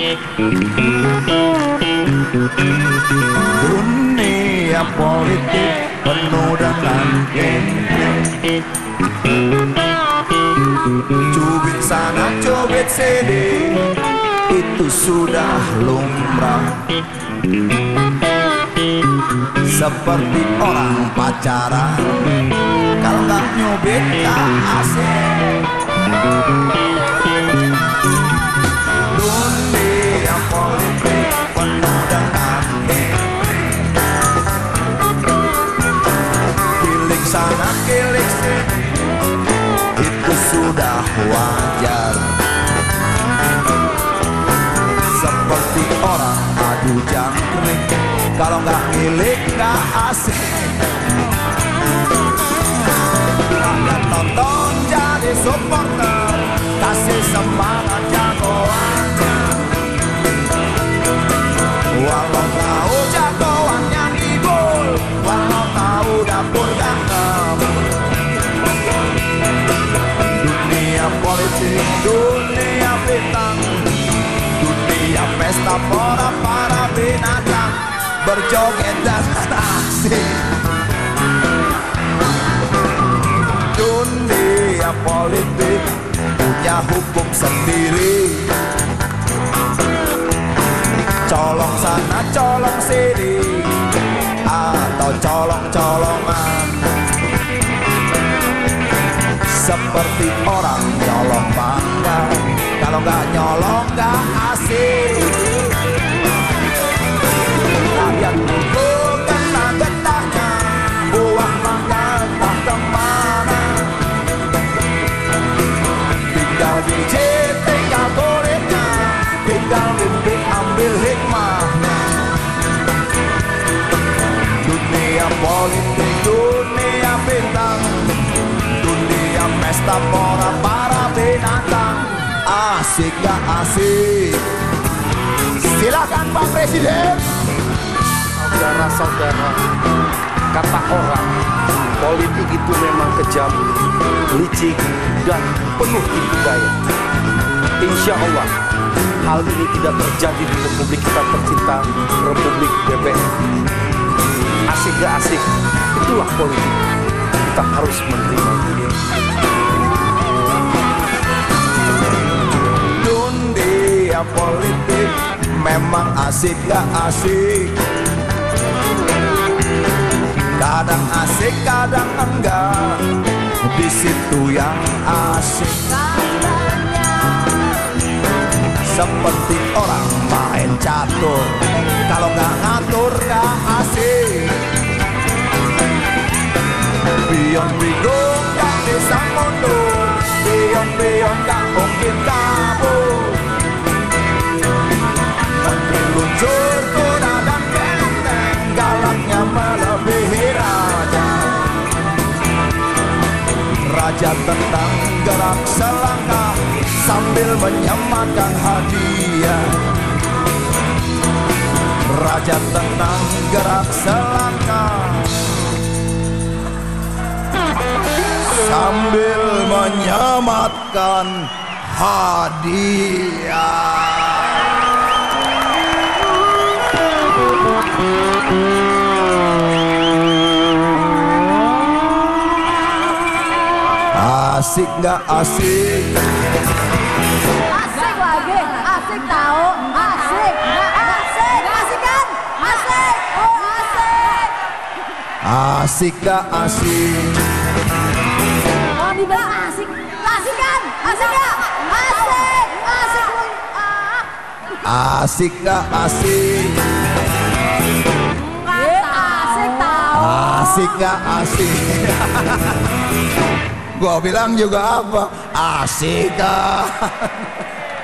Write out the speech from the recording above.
Dunia politik penuh dengan geng-geng, cubit sana cubit sini, itu sudah lumrah. Seperti orang pacaran, kalau nggak nyubit nggak asik. Dunia politik penuh dengan kilik sana kilik sini, itu sudah wajar. Seperti orang adu jangkrik, kalau nggak milik nggak asik. Jangan nonton jadi supporter, kasih semangat jagoannya. Walau tahu jagoannya ngibul, walau tahu dapur gak ngebul. Dunia politik, dunia bintang, dunia pesta para binatang, berjoget dan asik. Dunia politik punya hukum sendiri, colong sana colong sini, atau colong-colongan. Seperti orang nyolong mangga, kalau nggak nyolong nggak asik. Rakyat tunggu getah-getahnya, buah mangga entah kemana. Tinggal biji, tinggal kulitnya, tinggal mimpi ambil hikmahnya. Dunia politik, dunia bintang, dunia pesta para binatang, asik gak asik? Silakan Pak Presiden. Saudara-saudara, kata orang, politik itu memang kejam, licik, dan penuh tipu daya. Insya Allah, hal ini tidak terjadi di Republik kita tercinta, Republik BBM. Asik gak asik, itulah politik. Kita harus menerima. Dunia politik memang asik gak asik? Kadang asik, kadang enggak. Di situ yang asik. Seperti orang main catur, kalau nggak ngatur nggak asik. Pion bingung nggak bisa mundur, pion nggak mungkin kabur. Menteri luncur kuda dan benteng, galaknya melebihi raja. Raja tentang gerak selangkah sambil menyematkan hadiah. Raja tentang gerak selangkah sambil menyematkan hadiah. Asik gak asik? Asik lagi, asik tahu, asik, asik, asik kan, asik, oh asik. Asik gak asik? Oh dibilang asik, asik kan, asik gak, asik, asik. Asik gak asik? Asik tahu. Asik gak asik? Gua bilang juga apa? Asik kan?